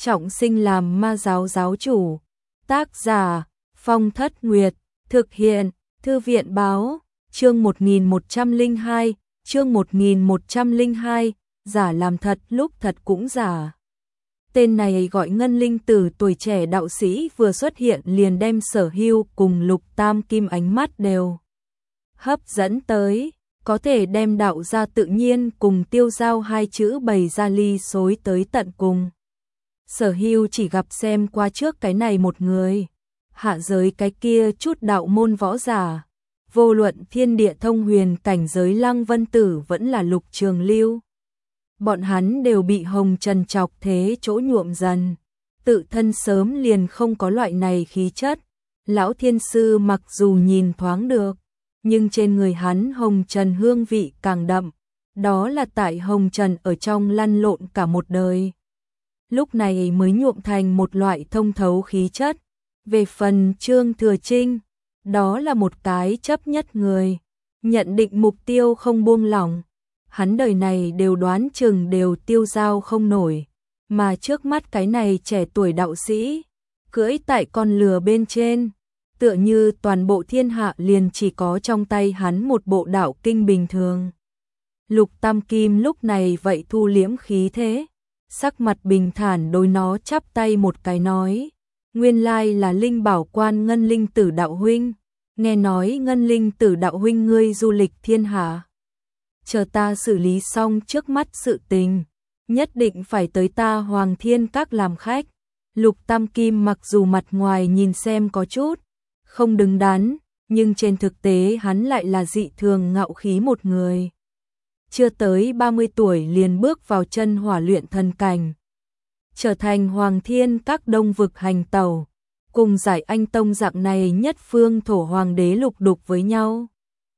trọng sinh làm ma giáo giáo chủ. Tác giả Phong Thất Nguyệt, thực hiện Thư viện báo, chương 1102, chương 1102, giả làm thật lúc thật cũng giả. Tên này gọi Ngân Linh Tử tuổi trẻ đạo sĩ vừa xuất hiện liền đem Sở Hưu cùng Lục Tam Kim ánh mắt đều hấp dẫn tới, có thể đem đạo ra tự nhiên cùng tiêu giao hai chữ bày ra ly xối tới tận cùng. Sở Hưu chỉ gặp xem qua trước cái này một người, hạ giới cái kia chút đạo môn võ giả, vô luận thiên địa thông huyền cảnh giới Lăng Vân Tử vẫn là Lục Trường Lưu. Bọn hắn đều bị hồng trần chọc thế chỗ nhuộm dần, tự thân sớm liền không có loại này khí chất. Lão thiên sư mặc dù nhìn thoáng được, nhưng trên người hắn hồng trần hương vị càng đậm, đó là tại hồng trần ở trong lăn lộn cả một đời. Lúc này mới nhuộm thành một loại thông thấu khí chất. Về phần Trương Thừa Trinh, đó là một cái chấp nhất người, nhận định mục tiêu không buông lỏng. Hắn đời này đều đoán chừng đều tiêu dao không nổi, mà trước mắt cái này trẻ tuổi đạo sĩ, cưỡi tại con lừa bên trên, tựa như toàn bộ thiên hạ liền chỉ có trong tay hắn một bộ đạo kinh bình thường. Lục Tam Kim lúc này vậy thu liễm khí thế, sắc mặt bình thản đối nó chắp tay một cái nói, nguyên lai là Linh Bảo Quan Ngân Linh Tử đạo huynh, nghe nói Ngân Linh Tử đạo huynh ngươi du lịch thiên hạ. Chờ ta xử lý xong trước mắt sự tình, nhất định phải tới ta Hoàng Thiên Các làm khách. Lục Tam Kim mặc dù mặt ngoài nhìn xem có chút không đứng đắn, nhưng trên thực tế hắn lại là dị thường ngạo khí một người. Chưa tới 30 tuổi liền bước vào chân hỏa luyện thần cảnh, trở thành Hoàng Thiên Các đông vực hành tẩu, cùng Giải Anh Tông dạng này nhất phương thổ hoàng đế lục đục với nhau.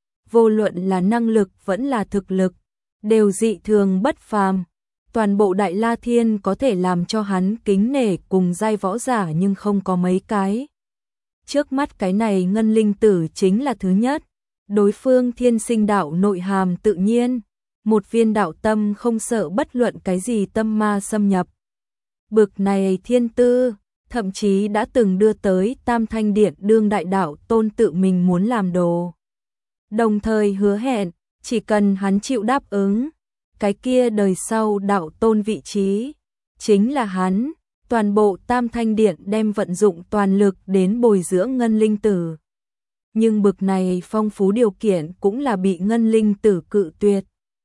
Vô luận là năng lực vẫn là thực lực, đều dị thường bất phàm. Toàn bộ Đại La Thiên có thể làm cho hắn kính nể cùng giai võ giả nhưng không có mấy cái. Trước mắt cái này Ngân Linh Tử chính là thứ nhất. Đối phương thiên sinh đạo nội hàm tự nhiên, một viên đạo tâm không sợ bất luận cái gì tâm ma xâm nhập. Bực này thiên tư, thậm chí đã từng đưa tới Tam Thanh Điện đương đại đạo tôn tự mình muốn làm đồ. Đồng thời hứa hẹn, chỉ cần hắn chịu đáp ứng, cái kia đời sau đạo tôn vị trí, chính là hắn. Toàn bộ Tam Thanh Điện đem vận dụng toàn lực đến bồi dưỡng Ngân Linh Tử. Nhưng bực này phong phú điều kiện cũng là bị Ngân Linh Tử cự tuyệt.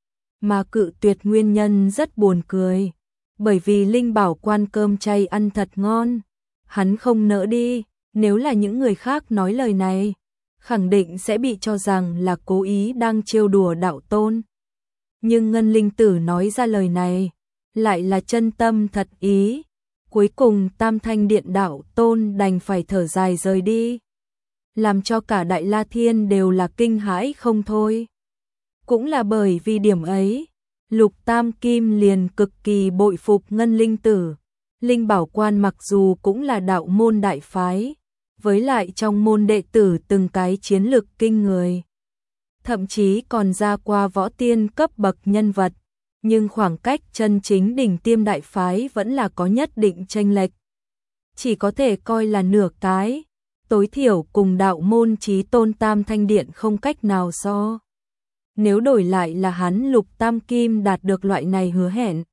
Mà cự tuyệt nguyên nhân rất buồn cười, bởi vì Linh Bảo Quan cơm chay ăn thật ngon, hắn không nỡ đi. Nếu là những người khác nói lời này, khẳng định sẽ bị cho rằng là cố ý đang trêu đùa đạo tôn. Nhưng Ngân Linh Tử nói ra lời này, lại là chân tâm thật ý. Cuối cùng Tam Thanh Điện đạo tôn đành phải thở dài rời đi, làm cho cả Đại La Thiên đều là kinh hãi không thôi. Cũng là bởi vì điểm ấy, Lục Tam Kim liền cực kỳ bội phục Ngân Linh Tử. Linh Bảo Quan mặc dù cũng là đạo môn đại phái, với lại trong môn đệ tử từng cái chiến lực kinh người, thậm chí còn ra qua võ tiên cấp bậc nhân vật, nhưng khoảng cách chân chính đỉnh tiêm đại phái vẫn là có nhất định chênh lệch. Chỉ có thể coi là nửa cái, tối thiểu cùng đạo môn chí tôn Tam Thanh Điện không cách nào so. Nếu đổi lại là hắn Lục Tam Kim đạt được loại này hứa hẹn,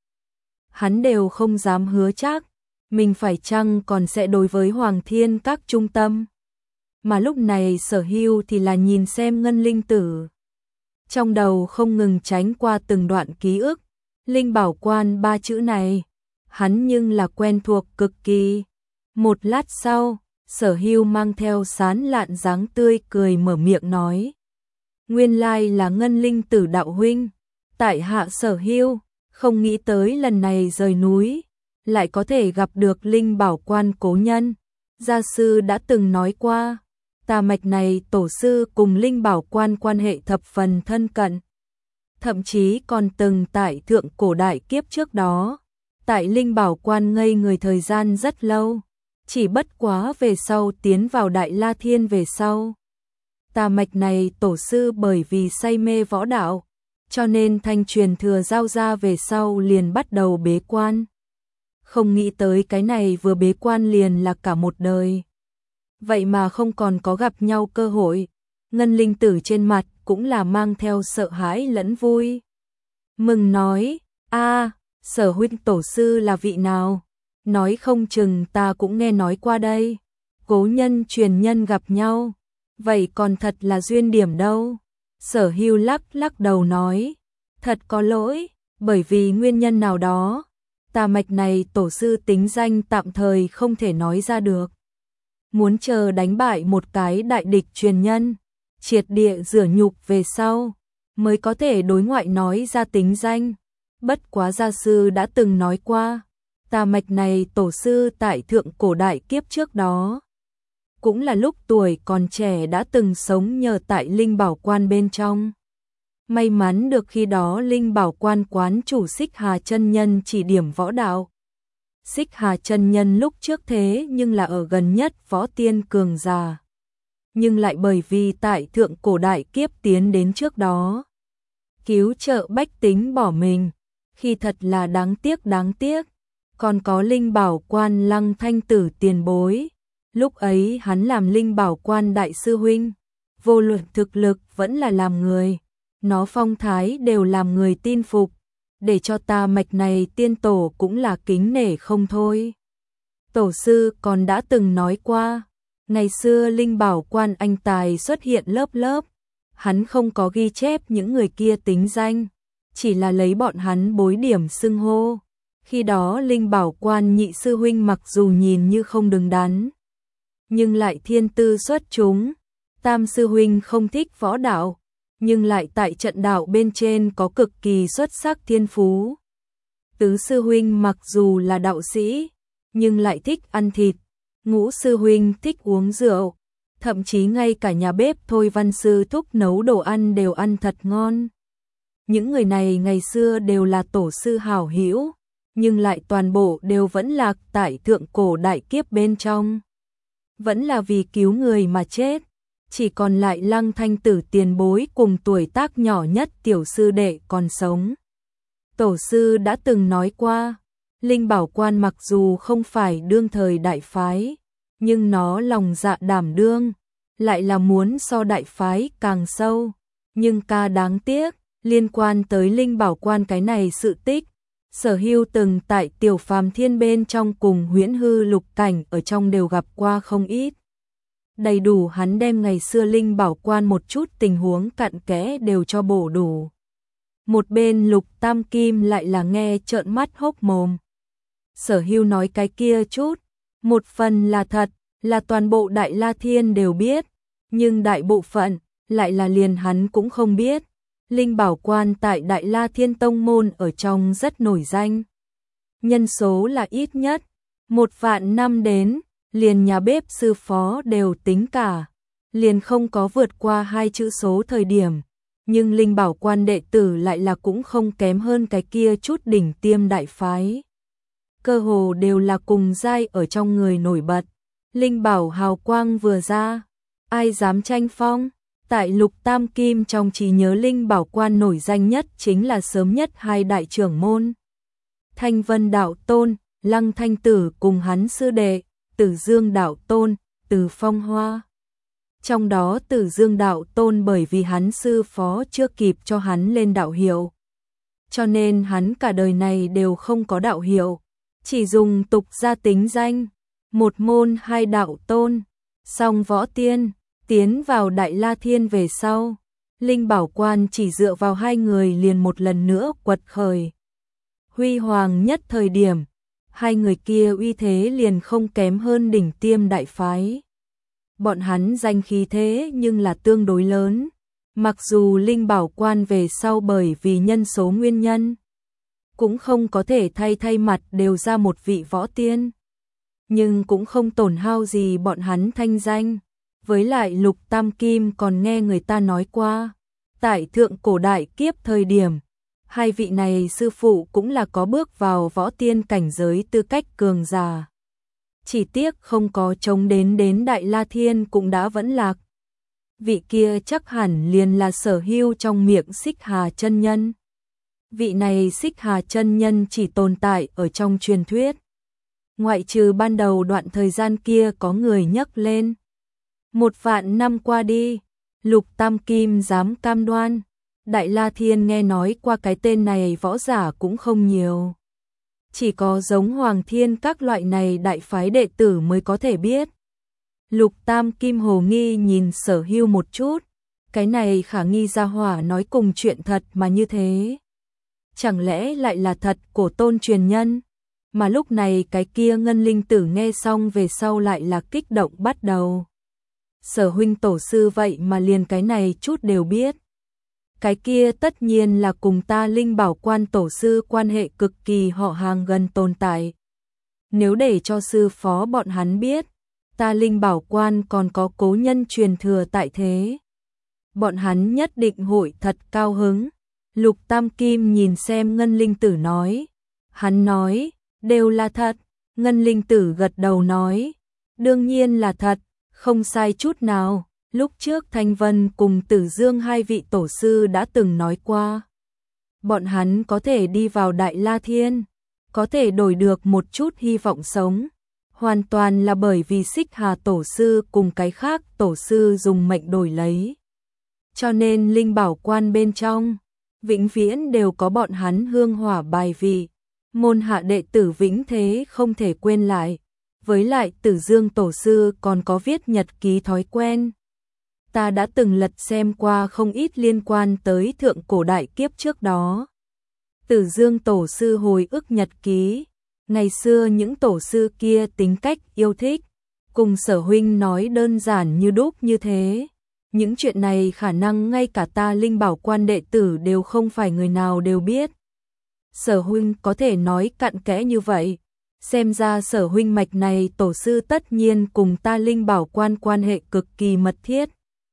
hắn đều không dám hứa chắc mình phải chăng còn sẽ đối với Hoàng Thiên Các trung tâm. Mà lúc này Sở Hưu thì là nhìn xem Ngân Linh Tử, trong đầu không ngừng tránh qua từng đoạn ký ức. Linh Bảo Quan ba chữ này, hắn nhưng là quen thuộc cực kỳ. Một lát sau, Sở Hưu mang theo sán lạn dáng tươi cười mở miệng nói, nguyên lai là Ngân Linh Tử đạo huynh. Tại hạ Sở Hưu, không nghĩ tới lần này rời núi, lại có thể gặp được Linh Bảo Quan cố nhân. Gia sư đã từng nói qua, tà mạch này tổ sư cùng Linh Bảo Quan quan hệ thập phần thân cận. Thậm chí còn từng tại thượng cổ đại kiếp trước đó, tại Linh Bảo Quan ngây người thời gian rất lâu, chỉ bất quá về sau tiến vào Đại La Thiên về sau. Tà mạch này tổ sư bởi vì say mê võ đạo, cho nên thanh truyền thừa giao ra về sau liền bắt đầu bế quan. không nghĩ tới cái này vừa bế quan liền là cả một đời. Vậy mà không còn có gặp nhau cơ hội. Ngân Linh Tử trên mặt cũng là mang theo sợ hãi lẫn vui. Mừng nói, a, Sở huynh tổ sư là vị nào? Nói không chừng ta cũng nghe nói qua đây. Cố nhân truyền nhân gặp nhau. Vậy còn thật là duyên điểm đâu? Sở Hưu lắc lắc đầu nói, thật có lỗi, bởi vì nguyên nhân nào đó, tà mạch này tổ sư tính danh tạm thời không thể nói ra được. Muốn chờ đánh bại một cái đại địch truyền nhân, triệt địa rửa nhục về sau, mới có thể đối ngoại nói ra tính danh. Bất quá gia sư đã từng nói qua, tà mạch này tổ sư tại thượng cổ đại kiếp trước đó. Cũng là lúc tuổi còn trẻ đã từng sống nhờ tại Linh Bảo Quan bên trong. May mắn được khi đó Linh Bảo Quan quán chủ Xích Hà chân nhân chỉ điểm võ đạo. Xích Hà chân nhân lúc trước thế nhưng là ở gần nhất võ tiên cường già. Nhưng lại bởi vì tại thượng cổ đại kiếp tiến đến trước đó, cứu trợ bách tính bỏ mình, khi thật là đáng tiếc. Còn có Linh Bảo Quan Lăng Thanh Tử tiền bối. Lúc ấy hắn làm Linh Bảo Quan đại sư huynh, vô luận thực lực vẫn là làm người, nó phong thái đều làm người tin phục, để cho ta mạch này tiên tổ cũng là kính nể không thôi. Tổ sư còn đã từng nói qua, ngày xưa Linh Bảo Quan anh tài xuất hiện lớp lớp, hắn không có ghi chép những người kia tính danh, chỉ là lấy bọn hắn bối điểm xưng hô. Khi đó Linh Bảo Quan nhị sư huynh mặc dù nhìn như không đứng đắn, nhưng lại thiên tư xuất chúng. Tam sư huynh không thích võ đạo, nhưng lại tại trận đạo bên trên có cực kỳ xuất sắc thiên phú. Tứ sư huynh mặc dù là đạo sĩ, nhưng lại thích ăn thịt. Ngũ sư huynh thích uống rượu, thậm chí ngay cả nhà bếp Thôi Văn sư thúc nấu đồ ăn đều ăn thật ngon. Những người này ngày xưa đều là tổ sư hảo hữu, nhưng lại toàn bộ đều vẫn lạc tại thượng cổ đại kiếp bên trong. Vẫn là vì cứu người mà chết, chỉ còn lại Lăng Thanh Tử tiền bối cùng tuổi tác nhỏ nhất tiểu sư đệ còn sống. Tổ sư đã từng nói qua, Linh Bảo Quan mặc dù không phải đương thời đại phái, nhưng nó lòng dạ đảm đương, lại là muốn so đại phái càng sâu. Nhưng ca đáng tiếc, liên quan tới Linh Bảo Quan cái này sự tích, Sở Hưu từng tại Tiểu Phàm Thiên bên trong cùng Huyễn Hư Lục Cảnh ở trong đều gặp qua không ít. Đầy đủ hắn đem ngày xưa Linh Bảo Quan một chút tình huống cặn kẽ đều cho bổ đủ. Một bên Lục Tam Kim lại là nghe trợn mắt hốc mồm. Sở Hưu nói cái kia chút, một phần là thật, là toàn bộ Đại La Thiên đều biết, nhưng đại bộ phận lại là liền hắn cũng không biết. Linh Bảo Quan tại Đại La Thiên Tông môn ở trong rất nổi danh. Nhân số là ít nhất 1.000 năm đến, liền nhà bếp sư phó đều tính cả, liền không có vượt qua 2 chữ số thời điểm. Nhưng Linh Bảo Quan đệ tử lại là cũng không kém hơn cái kia chút đỉnh tiêm đại phái. Cơ hồ đều là cùng giai ở trong người nổi bật. Linh Bảo hào quang vừa ra, ai dám tranh phong? Tại Lục Tam Kim trong trí nhớ Linh Bảo Quan nổi danh nhất chính là sớm nhất hai đại trưởng môn. Thanh Vân Đạo Tôn, Lăng Thanh Tử cùng hắn sư đệ, Tử Dương Đạo Tôn, Từ Phong Hoa. Trong đó Tử Dương Đạo Tôn bởi vì hắn sư phó chưa kịp cho hắn lên đạo hiệu, cho nên hắn cả đời này đều không có đạo hiệu, chỉ dùng tục gia tính danh, một môn hai đạo tôn. Song võ tiên tiến vào Đại La Thiên về sau, Linh Bảo Quan chỉ dựa vào hai người liền một lần nữa quật khởi. Huy hoàng nhất thời điểm, hai người kia uy thế liền không kém hơn đỉnh tiêm đại phái. Bọn hắn danh khí thế nhưng là tương đối lớn, mặc dù Linh Bảo Quan về sau bởi vì nhân số nguyên nhân, cũng không có thể thay mặt đều ra một vị võ tiên, nhưng cũng không tổn hao gì bọn hắn thanh danh. Với lại Lục Tam Kim còn nghe người ta nói qua, tại thượng cổ đại kiếp thời điểm, hai vị này sư phụ cũng là có bước vào võ tiên cảnh giới tư cách cường giả. Chỉ tiếc không có chống đến Đại La Thiên cũng đã vẫn lạc. Vị kia chắc hẳn liền là Sở Hưu trong miệng Xích Hà chân nhân. Vị này Xích Hà chân nhân chỉ tồn tại ở trong truyền thuyết, ngoại trừ ban đầu đoạn thời gian kia có người nhắc lên. 1.000 năm qua đi, Lục Tam Kim dám cam đoan, Đại La Thiên nghe nói qua cái tên này võ giả cũng không nhiều. Chỉ có giống Hoàng Thiên các loại này đại phái đệ tử mới có thể biết. Lục Tam Kim hồ nghi nhìn Sở Hưu một chút, cái này khả nghi gia hỏa nói cùng chuyện thật mà như thế. Chẳng lẽ lại là thật của Tôn truyền nhân? Mà lúc này cái kia Ngân Linh Tử nghe xong về sau lại là kích động bắt đầu. Sở huynh tổ sư vậy mà liền cái này chút đều biết. Cái kia tất nhiên là cùng ta Linh Bảo Quan tổ sư quan hệ cực kỳ họ hàng gần tồn tại. Nếu để cho sư phó bọn hắn biết, ta Linh Bảo Quan còn có cố nhân truyền thừa tại thế, bọn hắn nhất định hội thật cao hứng. Lục Tam Kim nhìn xem Ngân Linh Tử nói. Hắn nói, đều là thật. Ngân Linh Tử gật đầu nói, đương nhiên là thật, không sai chút nào. Lúc trước Thanh Vân cùng Tử Dương hai vị tổ sư đã từng nói qua. Bọn hắn có thể đi vào Đại La Thiên, có thể đổi được một chút hy vọng sống. Hoàn toàn là bởi vì Xích Hà tổ sư cùng cái khác tổ sư dùng mệnh đổi lấy. Cho nên Linh Bảo Quan bên trong, vĩnh viễn đều có bọn hắn hương hỏa bài vị. Môn hạ đệ tử vĩnh thế không thể quên lại. Với lại Tử Dương tổ sư còn có viết nhật ký thói quen. Ta đã từng lật xem qua không ít liên quan tới thượng cổ đại kiếp trước đó. Tử Dương tổ sư hồi ức nhật ký, ngày xưa những tổ sư kia tính cách yêu thích, cùng Sở huynh nói đơn giản như đúc như thế. Những chuyện này khả năng ngay cả ta Linh Bảo Quan đệ tử đều không phải người nào đều biết. Sở huynh có thể nói cặn kẽ như vậy, xem ra Sở huynh mạch này tổ sư tất nhiên cùng ta Linh Bảo Quan quan hệ cực kỳ mật thiết.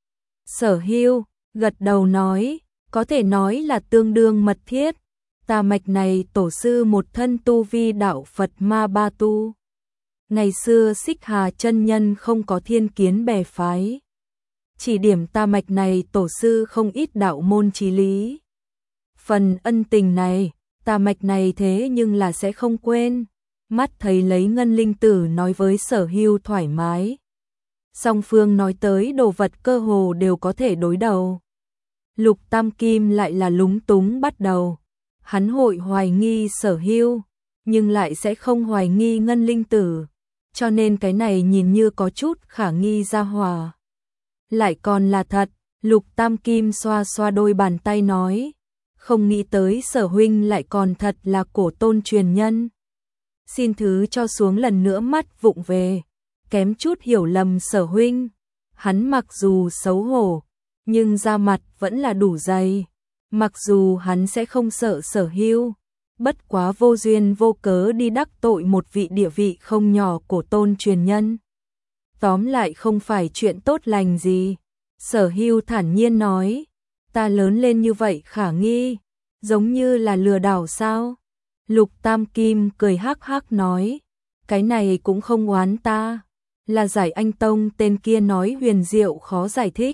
Sở Hưu gật đầu nói, có thể nói là tương đương mật thiết. Ta mạch này tổ sư một thân tu vi đạo Phật ma ba tu. Ngày xưa Xích Hà chân nhân không có thiên kiến bè phái, chỉ điểm ta mạch này tổ sư không ít đạo môn chí lý. Phần ân tình này, ta mạch này thế nhưng là sẽ không quên. Mắt thấy lấy Ngân Linh Tử nói với Sở Hưu thoải mái. Song phương nói tới đồ vật cơ hồ đều có thể đối đầu. Lục Tam Kim lại là lúng túng bắt đầu. Hắn hội hoài nghi Sở Hưu, nhưng lại sẽ không hoài nghi Ngân Linh Tử. Cho nên cái này nhìn như có chút khả nghi gia hòa. Lại còn là thật, Lục Tam Kim xoa xoa đôi bàn tay nói. Không nghĩ tới Sở huynh lại còn thật là cổ Tôn truyền nhân. Xin thứ cho xuống lần nữa mắt vụng về. Kém chút hiểu lầm Sở huynh. Hắn mặc dù xấu hổ, nhưng da mặt vẫn là đủ dày. Mặc dù hắn sẽ không sợ Sở Hưu, bất quá vô duyên vô cớ đi đắc tội một vị địa vị không nhỏ cổ Tôn truyền nhân. Tóm lại không phải chuyện tốt lành gì. Sở Hưu thản nhiên nói, ta lớn lên như vậy khả nghi, giống như là lừa đảo sao? Lục Tam Kim cười hắc hắc nói, cái này cũng không oán ta, là Giải Anh Tông tên kia nói huyền diệu khó giải thích.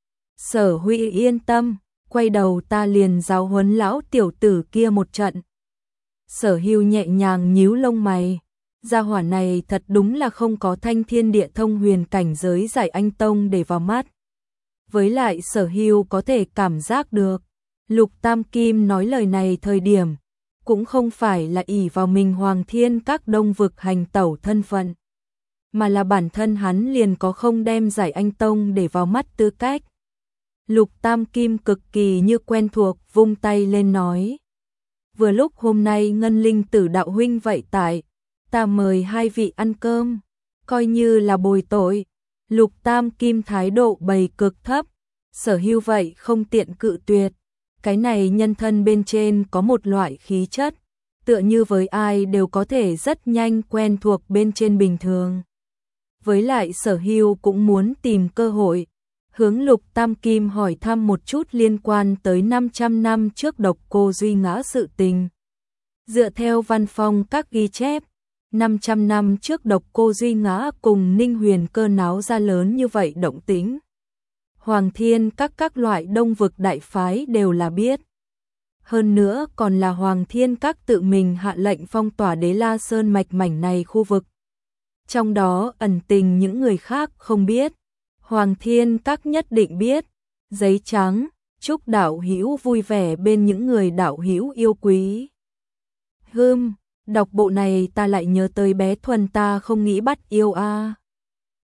Sở Huy yên tâm, quay đầu ta liền giáo huấn lão tiểu tử kia một trận. Sở Hưu nhẹ nhàng nhíu lông mày, gia hỏa này thật đúng là không có thanh thiên địa thông huyền cảnh giới Giải Anh Tông để vào mắt. Với lại Sở Hưu có thể cảm giác được, Lục Tam Kim nói lời này thời điểm, cũng không phải là ỷ vào mình Hoàng Thiên các đông vực hành tẩu thân phận, mà là bản thân hắn liền có không đem Giải Anh Tông để vào mắt tư cách. Lục Tam Kim cực kỳ như quen thuộc vung tay lên nói. Vừa lúc hôm nay Ngân Linh Tử đạo huynh vậy tại, ta mời hai vị ăn cơm, coi như là bồi tội. Lục Tam Kim thái độ bày cực thấp, Sở Hưu vậy không tiện cự tuyệt. Cái này nhân thân bên trên có một loại khí chất, tựa như với ai đều có thể rất nhanh quen thuộc bên trên bình thường. Với lại Sở Hưu cũng muốn tìm cơ hội, hướng Lục Tam Kim hỏi thăm một chút liên quan tới 500 năm trước Độc Cô Duy ngã sự tình. Dựa theo văn phong các ghi chép, 500 năm trước Độc Cô Duy ngã cùng Ninh Huyền Cơ náo ra lớn như vậy động tĩnh. Hoàng Thiên các loại đông vực đại phái đều là biết. Hơn nữa còn là Hoàng Thiên Các tự mình hạ lệnh phong tỏa Đế La Sơn mạch mảnh này khu vực. Trong đó ẩn tình những người khác không biết, Hoàng Thiên Các nhất định biết. Giấy trắng, chúc đạo hữu vui vẻ bên những người đạo hữu yêu quý. Đọc bộ này ta lại nhớ tới bé Thuần ta không nghĩ bắt yêu a.